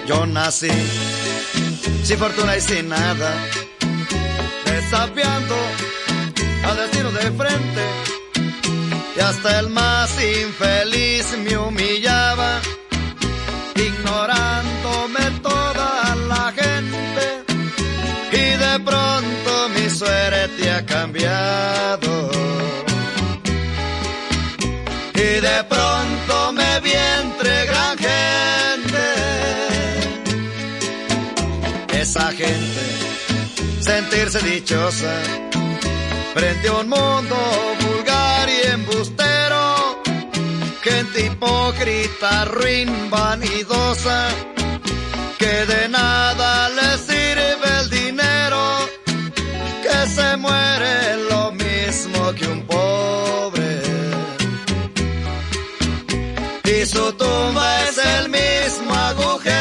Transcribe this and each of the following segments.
Yo nací sin fortuna y sin nada, desafiando al destino de frente, y hasta el más infeliz me humillaba, ignorándome toda la gente, y de pronto mi suerte ha cambiado, y de pronto me vi entre gran gente. Esa gente, sentirse dichosa frente a un mundo vulgar y embustero, gente hipócrita, ruin, vanidosa, que de nada le sirve el dinero, que se muere lo mismo que un pobre, y su tumba es el mismo agujero.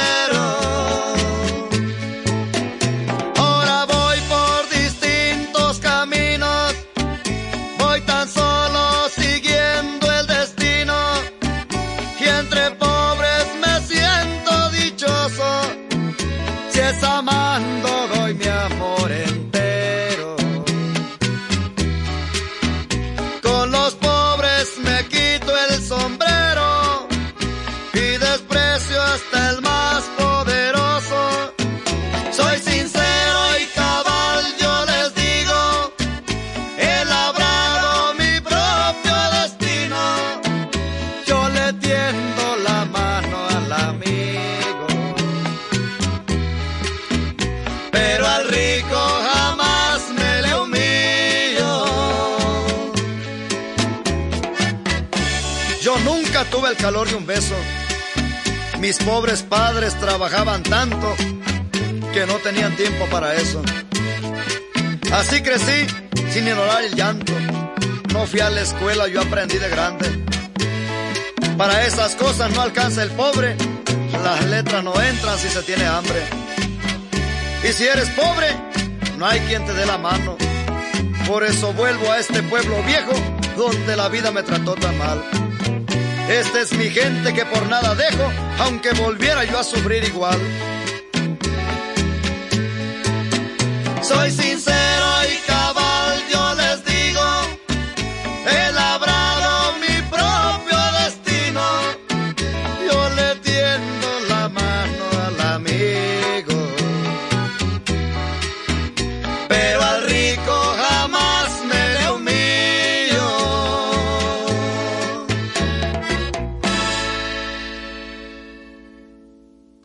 Amando doy mi amor entero, con los pobres me quito el sombrero y desprecio hasta el más poderoso. Soy sincero y cabal, yo les digo, he labrado mi propio destino, yo le tiendo la mano al amigo, pero al rico jamás me le humillo. Yo nunca tuve el calor de un beso. Mis pobres padres trabajaban tanto que no tenían tiempo para eso. Así crecí sin ignorar el llanto. No fui a la escuela, yo aprendí de grande. Para esas cosas no alcanza el pobre. Las letras no entran si se tiene hambre. Y si eres pobre, no hay quien te dé la mano. Por eso vuelvo a este pueblo viejo, donde la vida me trató tan mal. Esta es mi gente que por nada dejo, aunque volviera yo a sufrir igual. Soy sincero